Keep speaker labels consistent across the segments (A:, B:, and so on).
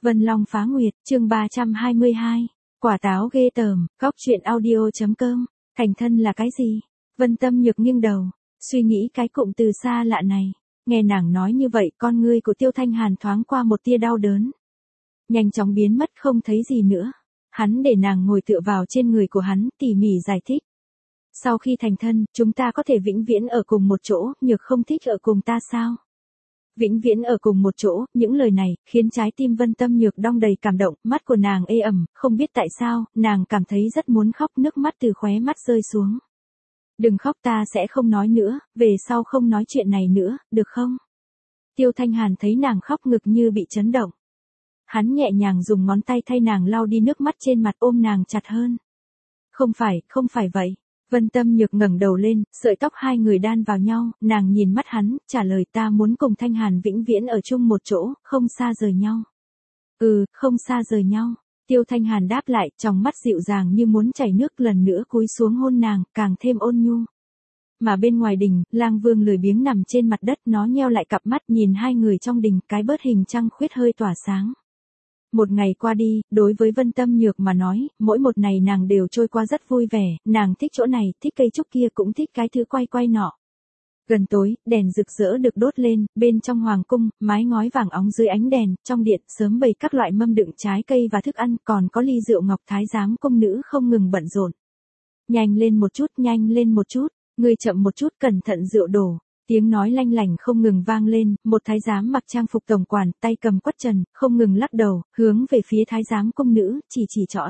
A: Vân Long Phá Nguyệt, chương 322. Quả táo ghê tởm, góc truyện audio.com. Thành thân là cái gì? Vân Tâm Nhược nghiêng đầu, suy nghĩ cái cụm từ xa lạ này. Nghe nàng nói như vậy, con ngươi của Tiêu Thanh Hàn thoáng qua một tia đau đớn. Nhanh chóng biến mất không thấy gì nữa. Hắn để nàng ngồi tựa vào trên người của hắn, tỉ mỉ giải thích. Sau khi thành thân, chúng ta có thể vĩnh viễn ở cùng một chỗ, Nhược không thích ở cùng ta sao? Vĩnh viễn ở cùng một chỗ, những lời này, khiến trái tim Vân Tâm Nhược đong đầy cảm động, mắt của nàng ê ẩm, không biết tại sao, nàng cảm thấy rất muốn khóc, nước mắt từ khóe mắt rơi xuống. Đừng khóc, ta sẽ không nói nữa, về sau không nói chuyện này nữa, được không? Tiêu Thanh Hàn thấy nàng khóc ngực như bị chấn động. Hắn nhẹ nhàng dùng ngón tay thay nàng lau đi nước mắt trên mặt, ôm nàng chặt hơn. Không phải vậy. Vân Tâm Nhược ngẩng đầu lên, sợi tóc hai người đan vào nhau, nàng nhìn mắt hắn, trả lời ta muốn cùng Thanh Hàn vĩnh viễn ở chung một chỗ, không xa rời nhau. Không xa rời nhau. Tiêu Thanh Hàn đáp lại, trong mắt dịu dàng như muốn chảy nước, lần nữa cúi xuống hôn nàng, càng thêm ôn nhu. Mà bên ngoài đình, Lang Vương lười biếng nằm trên mặt đất, nó nheo lại cặp mắt nhìn hai người trong đình, cái bớt hình trăng khuyết hơi tỏa sáng. Một ngày qua đi, đối với Vân Tâm Nhược mà nói, mỗi một ngày nàng đều trôi qua rất vui vẻ, nàng thích chỗ này, thích cây trúc kia, cũng thích cái thứ quay quay nọ. Gần tối, đèn rực rỡ được đốt lên, bên trong hoàng cung, mái ngói vàng óng dưới ánh đèn, trong điện, sớm bày các loại mâm đựng trái cây và thức ăn, còn có ly rượu ngọc, thái giám cung nữ không ngừng bận rộn. Nhanh lên một chút, ngươi chậm một chút, cẩn thận rượu đổ. Tiếng nói lanh lảnh không ngừng vang lên, một thái giám mặc trang phục tổng quản, tay cầm quất trần, không ngừng lắc đầu, hướng về phía thái giám cung nữ, chỉ trõ.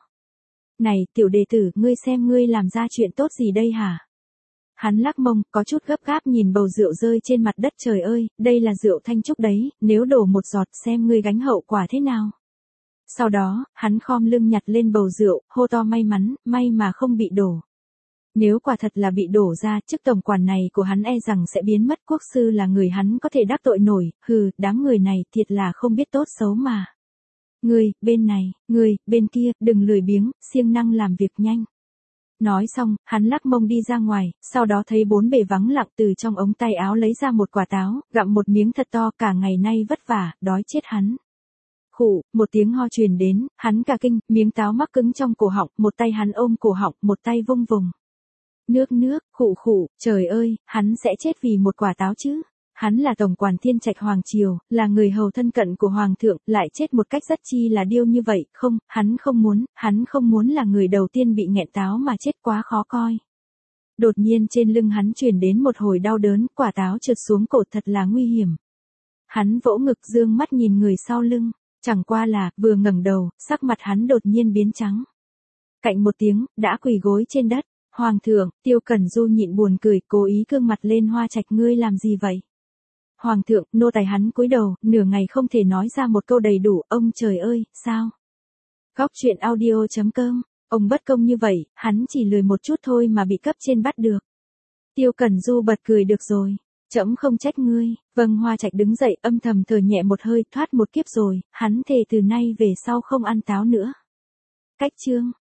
A: Này, tiểu đệ tử, ngươi xem ngươi làm ra chuyện tốt gì đây hả? Hắn lắc mông, có chút gấp gáp nhìn bầu rượu rơi trên mặt đất, trời ơi, đây là rượu thanh trúc đấy, nếu đổ một giọt xem ngươi gánh hậu quả thế nào. Sau đó, hắn khom lưng nhặt lên bầu rượu, hô to may mắn, may mà không bị đổ. Nếu quả thật là bị đổ ra, chức tổng quản này của hắn e rằng sẽ biến mất, quốc sư là người hắn có thể đắc tội nổi, đám người này thiệt là không biết tốt xấu mà. Ngươi, bên này, ngươi, bên kia, đừng lười biếng, siêng năng làm việc nhanh. Nói xong, hắn lắc mông đi ra ngoài, sau đó thấy bốn bề vắng lặng, từ trong ống tay áo lấy ra một quả táo, gặm một miếng thật to, cả ngày nay vất vả, đói chết hắn. Khụ, một tiếng ho truyền đến, hắn cả kinh, miếng táo mắc cứng trong cổ họng, một tay hắn ôm cổ họng, một tay vung vùng. Nước, khụ, trời ơi, hắn sẽ chết vì một quả táo chứ. Hắn là tổng quản Thiên Trạch Hoàng Triều, là người hầu thân cận của Hoàng thượng, lại chết một cách rất chi là điêu như vậy, không, hắn không muốn là người đầu tiên bị nghẹn táo mà chết, quá khó coi. Đột nhiên trên lưng hắn truyền đến một hồi đau đớn, quả táo trượt xuống cổ thật là nguy hiểm. Hắn vỗ ngực dương mắt nhìn người sau lưng, chẳng qua là, vừa ngẩng đầu, sắc mặt hắn đột nhiên biến trắng. Cạnh một tiếng, đã quỳ gối trên đất. Hoàng thượng, Tiêu Cẩn Du nhịn buồn cười, cố ý cương mặt lên, Hoa Trạch ngươi làm gì vậy? Hoàng thượng, nô tài hắn cúi đầu, nửa ngày không thể nói ra một câu đầy đủ, ông trời ơi, sao? Góc truyện audio.com, ông bất công như vậy, hắn chỉ lười một chút thôi mà bị cấp trên bắt được. Tiêu Cẩn Du bật cười, được rồi, trẫm không trách ngươi. Vâng, Hoa Trạch đứng dậy, âm thầm thở nhẹ một hơi, thoát một kiếp rồi, hắn thề từ nay về sau không ăn táo nữa. Cách chương